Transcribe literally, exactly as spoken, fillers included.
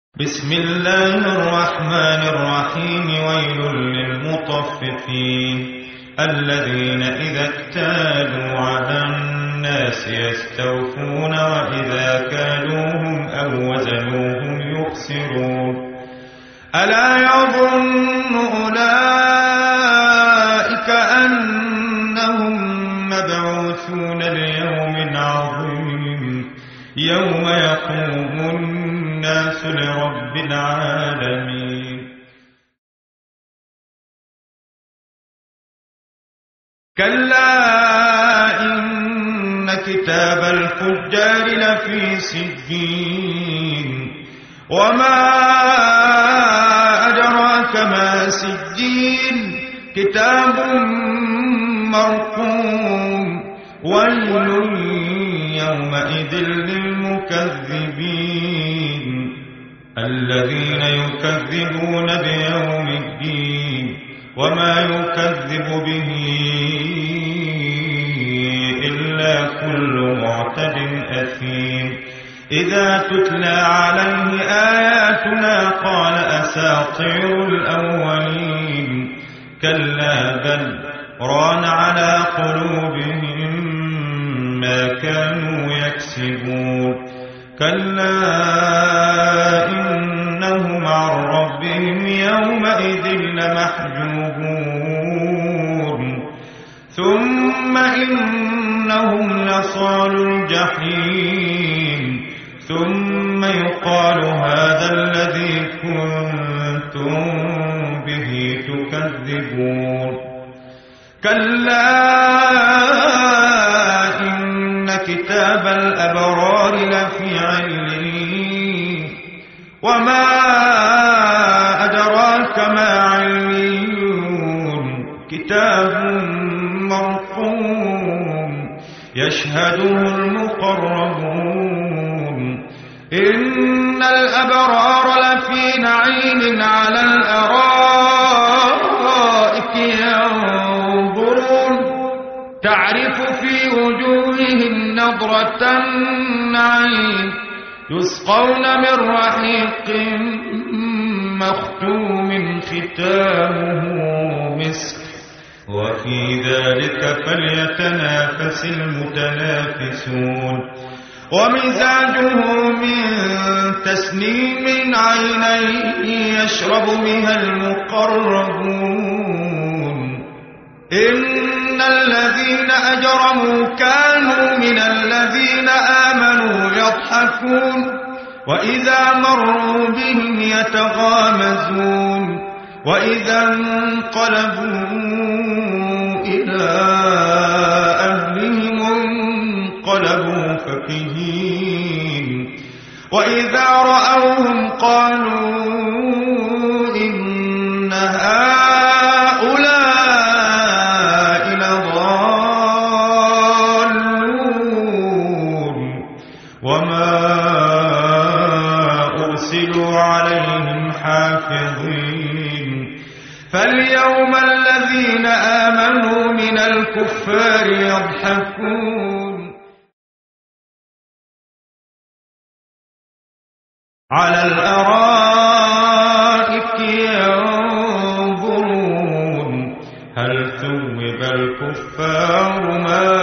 بسم الله الرحمن الرحيم. ويل للمطففين الذين إذا اكتالوا على الناس يستوفون وإذا كالوهم أو وزنوهم يخسرون. ألا يظن أولئك أنهم مبعوثون ليوم عظيم يوم يقوم الناس لرب العالمين. كلا إن كتاب الفجار لفي سجين وما أدراك ما سجين كتاب مرقوم. ويل يومئذ للمكذبين الذين يكذبون بيوم الدين وما يكذب به إلا كل معتد أثيم. إذا تتلى عليه آياتنا قال أساطير الأولين. كلا بل ران على قلوبهم ما كانوا يكسبون. كلا إنهم عن ربهم يومئذ لمحجوبون. ثم إنهم لصالوا الجحيم ثم يقال هذا الذي كنتم به تكذبون. كلا إن كتاب الأبرار لفي عليين وما أدراك ما عليون كتاب مرقوم يشهده المقربون. إن الأبرار لفي نعيم على الأرائك ينظرون تعرف في وجوههم نضرة النعيم يسقون من رحيق مختوم ختامه مسك وفي ذلك فليتنافس المتنافسون. ومزاجه من تسنيم عينا يشرب بها المقربون. إن الذين أجرموا كانوا من الذين آمنوا يضحكون وإذا مروا بهم يتغامزون وإذا انقلبوا إلى أهلهم انقلبوا فكهين وإذا رأوهم قالوا إن هؤلاء لضالون وما أرسلوا عليهم حافظين. فاليوم الذين آمنوا من الكفار يضحكون على الأرائك ينظرون هل ثوب الكفار ما